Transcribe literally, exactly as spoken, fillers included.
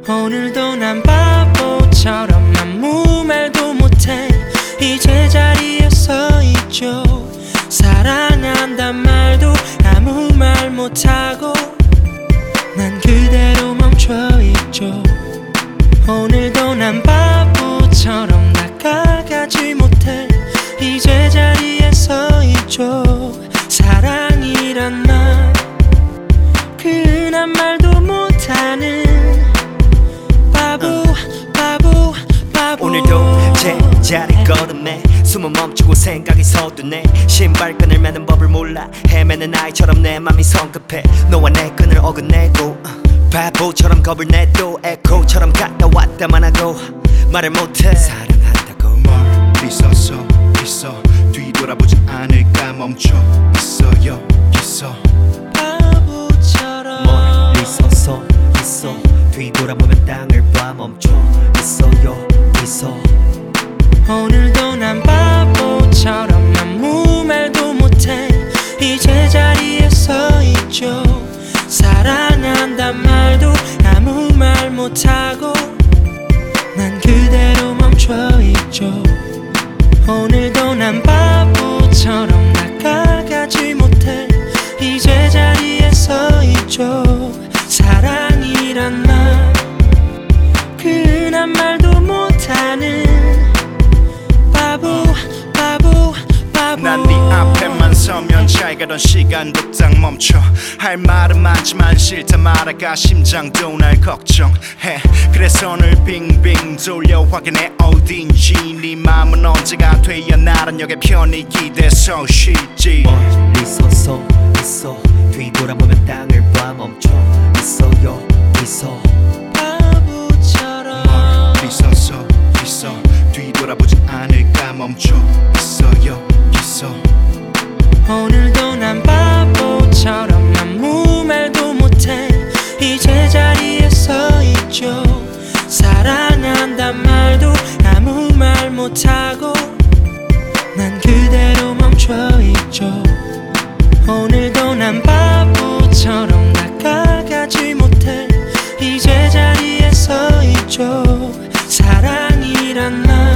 오늘도 난 바보처럼 아무 말도 못해 이제 자리에 서 있죠. 사랑한단 말도 아무 말 못하고 난 그대로 멈춰있죠. 오늘도 난 바보처럼 다가가지 못해 이제 자리에 서 있죠. 사랑이란 말 그한 말도 못하는 바보 바보 바보. 오늘도 제자리 걸음에 숨은 멈추고 생각이 서두네. 신발끈을 매는 법을 몰라 헤매는 아이처럼 내 맘이 성급해. 너와 내 끈을 어긋내고 바보처럼 겁을 내도 에코처럼 갔다 왔다만 하고 말을 못해 사랑한다고. 멀리 서서 있어 뒤돌아보지 않을까 멈춰 있어요 있어 바보처럼 멀리 서서 있어 뒤돌아보면 땅을 봐 멈춰 있어요 있어. 오늘도 난 바보처럼 아무 말도 못해 이제 자리에 서 있죠. 사랑한단 말도 아무 말 못하고 난 그대로 멈춰있죠. 오늘도 난 바보처럼 다가가지 못해 이제 자리에 서 있죠. 사랑이란 말 그한 말도 못하는 바보 바보 바보. 난 네 앞에만 서면 잘 가던 시간도 딱 멈춰. 할 말은 많지만 싫다 말아가 심장도 날 걱정해. 그래서 늘 빙빙 돌려 확인해 어딘지. 네 맘은 언제가 돼야 나란 역의 편히 기대서 쉬지. 멀리 서서 있어 뒤돌아보면 땅을 봐 멈춰 있어요 있어. 바보처럼 멀리 서서 있어 뒤돌아보지 않을까 멈춰 있어요 있어. 오늘도 난 바보처럼 아무 말도 못해 이제 자리에 서 있죠. 사랑한단 말도 아무 말 못하고 난 그대로 멈춰있죠. 오늘도 난 바보처럼 다가가지 못해 이제 자리에 서 있죠. 사랑이란 말